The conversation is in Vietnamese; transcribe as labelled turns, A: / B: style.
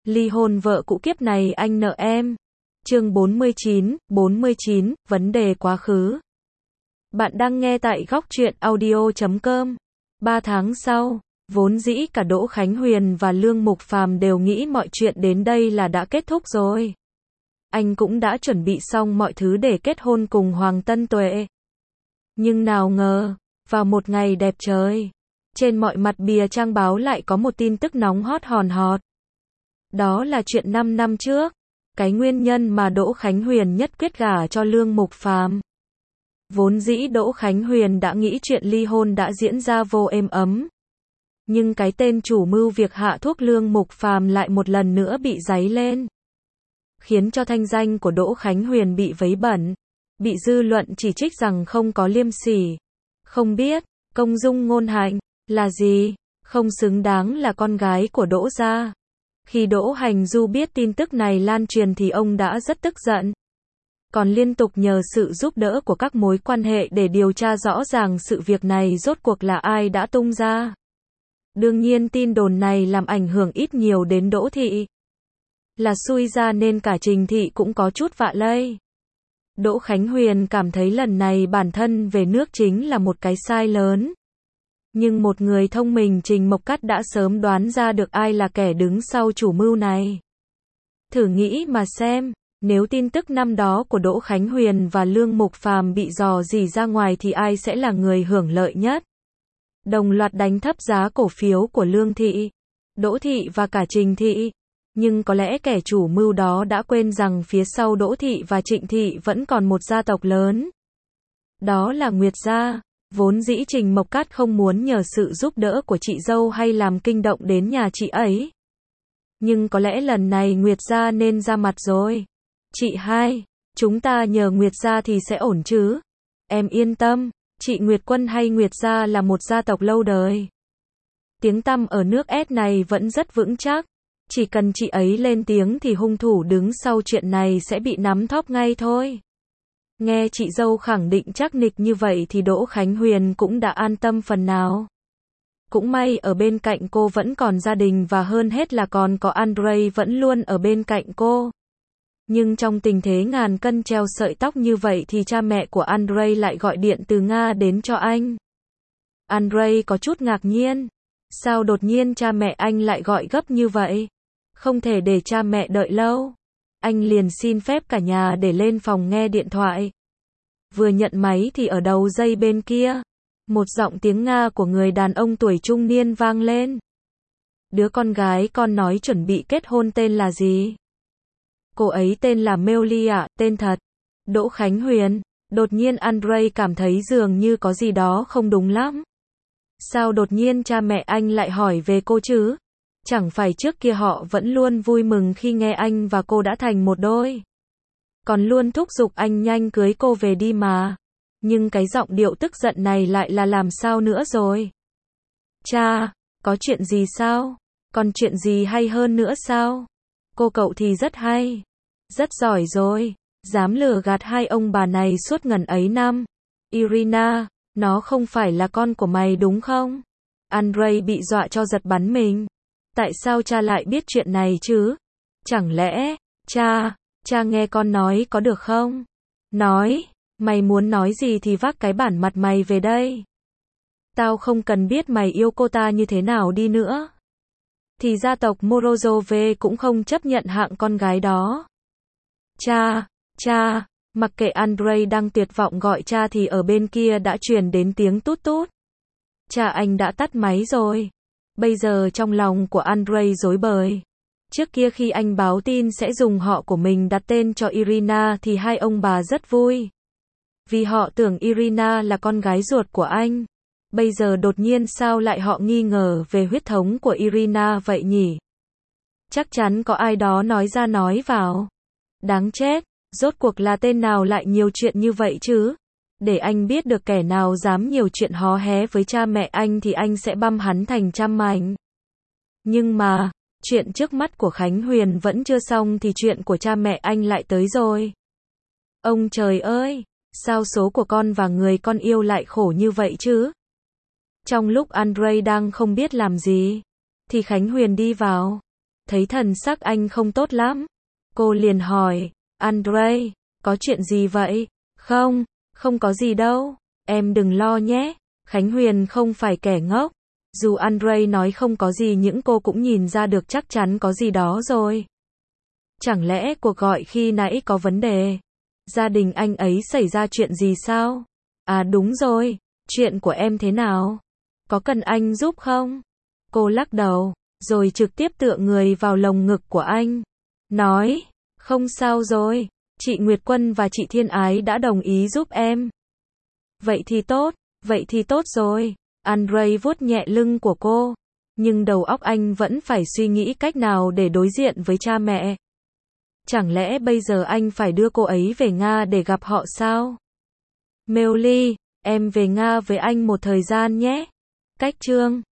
A: Ly hôn vợ cũ kiếp này anh nợ em. Chương 49, vấn đề quá khứ. Bạn đang nghe tại góc truyện audio.com. 3 tháng sau, vốn dĩ cả Đỗ Khánh Huyền và Lương Mục Phàm đều nghĩ mọi chuyện đến đây là đã kết thúc rồi. Anh cũng đã chuẩn bị xong mọi thứ để kết hôn cùng Hoàng Tân Tuệ. Nhưng nào ngờ, vào một ngày đẹp trời, trên mọi mặt bìa trang báo lại có một tin tức nóng hot hòn hot. Đó là chuyện 5 năm trước, cái nguyên nhân mà Đỗ Khánh Huyền nhất quyết gả cho Lương Mục Phàm. Vốn dĩ Đỗ Khánh Huyền đã nghĩ chuyện ly hôn đã diễn ra vô êm ấm. Nhưng cái tên chủ mưu việc hạ thuốc Lương Mục Phàm lại một lần nữa bị giấy lên. Khiến cho thanh danh của Đỗ Khánh Huyền bị vấy bẩn. Bị dư luận chỉ trích rằng không có liêm sỉ. Không biết, công dung ngôn hạnh, là gì? Không xứng đáng là con gái của Đỗ gia. Khi Đỗ Hành Du biết tin tức này lan truyền thì ông đã rất tức giận. Còn liên tục nhờ sự giúp đỡ của các mối quan hệ để điều tra rõ ràng sự việc này rốt cuộc là ai đã tung ra. Đương nhiên tin đồn này làm ảnh hưởng ít nhiều đến Đỗ Thị. Là xui ra nên cả Trình Thị cũng có chút vạ lây. Đỗ Khánh Huyền cảm thấy lần này bản thân về nước chính là một cái sai lớn. Nhưng một người thông minh Trình Mộc Cát đã sớm đoán ra được ai là kẻ đứng sau chủ mưu này. Thử nghĩ mà xem, nếu tin tức năm đó của Đỗ Khánh Huyền và Lương Mục Phàm bị rò rỉ ra ngoài thì ai sẽ là người hưởng lợi nhất? Đồng loạt đánh thấp giá cổ phiếu của Lương Thị, Đỗ Thị và cả Trình Thị. Nhưng có lẽ kẻ chủ mưu đó đã quên rằng phía sau Đỗ Thị và Trịnh Thị vẫn còn một gia tộc lớn. Đó là Nguyệt gia. Vốn dĩ Trình Mộc Cát không muốn nhờ sự giúp đỡ của chị dâu hay làm kinh động đến nhà chị ấy. Nhưng có lẽ lần này Nguyệt gia nên ra mặt rồi. Chị hai, chúng ta nhờ Nguyệt gia thì sẽ ổn chứ? Em yên tâm, chị Nguyệt Quân hay Nguyệt gia là một gia tộc lâu đời. Tiếng tăm ở nước S này vẫn rất vững chắc. Chỉ cần chị ấy lên tiếng thì hung thủ đứng sau chuyện này sẽ bị nắm thóp ngay thôi. Nghe chị dâu khẳng định chắc nịch như vậy thì Đỗ Khánh Huyền cũng đã an tâm phần nào. Cũng may ở bên cạnh cô vẫn còn gia đình và hơn hết là còn có Andre vẫn luôn ở bên cạnh cô. Nhưng trong tình thế ngàn cân treo sợi tóc như vậy thì cha mẹ của Andre lại gọi điện từ Nga đến cho anh. Andre có chút ngạc nhiên. Sao đột nhiên cha mẹ anh lại gọi gấp như vậy? Không thể để cha mẹ đợi lâu. Anh liền xin phép cả nhà để lên phòng nghe điện thoại. Vừa nhận máy thì ở đầu dây bên kia, một giọng tiếng Nga của người đàn ông tuổi trung niên vang lên. Đứa con gái con nói chuẩn bị kết hôn tên là gì? Cô ấy tên là Melia, tên thật. Đỗ Khánh Huyền. Đột nhiên Andre cảm thấy dường như có gì đó không đúng lắm. Sao đột nhiên cha mẹ anh lại hỏi về cô chứ? Chẳng phải trước kia họ vẫn luôn vui mừng khi nghe anh và cô đã thành một đôi. Còn luôn thúc giục anh nhanh cưới cô về đi mà. Nhưng cái giọng điệu tức giận này lại là làm sao nữa rồi? Cha, có chuyện gì sao? Còn chuyện gì hay hơn nữa sao? Cô cậu thì rất hay. Rất giỏi rồi. Dám lừa gạt hai ông bà này suốt ngần ấy năm. Irina, nó không phải là con của mày đúng không? Andre bị dọa cho giật bắn mình. Tại sao cha lại biết chuyện này chứ? Chẳng lẽ, cha nghe con nói có được không? Nói, mày muốn nói gì thì vác cái bản mặt mày về đây. Tao không cần biết mày yêu cô ta như thế nào đi nữa. Thì gia tộc Morozov cũng không chấp nhận hạng con gái đó. Cha, mặc kệ Andre đang tuyệt vọng gọi cha thì ở bên kia đã truyền đến tiếng tút tút. Cha anh đã tắt máy rồi. Bây giờ trong lòng của Andre rối bời. Trước kia khi anh báo tin sẽ dùng họ của mình đặt tên cho Irina thì hai ông bà rất vui. Vì họ tưởng Irina là con gái ruột của anh. Bây giờ đột nhiên sao lại họ nghi ngờ về huyết thống của Irina vậy nhỉ? Chắc chắn có ai đó nói ra nói vào. Đáng chết, rốt cuộc là tên nào lại nhiều chuyện như vậy chứ? Để anh biết được kẻ nào dám nhiều chuyện hó hé với cha mẹ anh thì anh sẽ băm hắn thành trăm mảnh. Nhưng mà, chuyện trước mắt của Khánh Huyền vẫn chưa xong thì chuyện của cha mẹ anh lại tới rồi. Ông trời ơi, sao số của con và người con yêu lại khổ như vậy chứ? Trong lúc Andre đang không biết làm gì, thì Khánh Huyền đi vào. Thấy thần sắc anh không tốt lắm, cô liền hỏi, Andre, có chuyện gì vậy? Không, không có gì đâu, em đừng lo nhé. Khánh Huyền không phải kẻ ngốc. Dù Andre nói không có gì nhưng cô cũng nhìn ra được chắc chắn có gì đó rồi. Chẳng lẽ cuộc gọi khi nãy có vấn đề? Gia đình anh ấy xảy ra chuyện gì sao? À đúng rồi, chuyện của em thế nào? Có cần anh giúp không? Cô lắc đầu, rồi trực tiếp tựa người vào lồng ngực của anh. Nói, không sao rồi, chị Nguyệt Quân và chị Thiên Ái đã đồng ý giúp em. Vậy thì tốt rồi. Andre vuốt nhẹ lưng của cô. Nhưng đầu óc anh vẫn phải suy nghĩ cách nào để đối diện với cha mẹ. Chẳng lẽ bây giờ anh phải đưa cô ấy về Nga để gặp họ sao? Melly, em về Nga với anh một thời gian nhé. Cách chương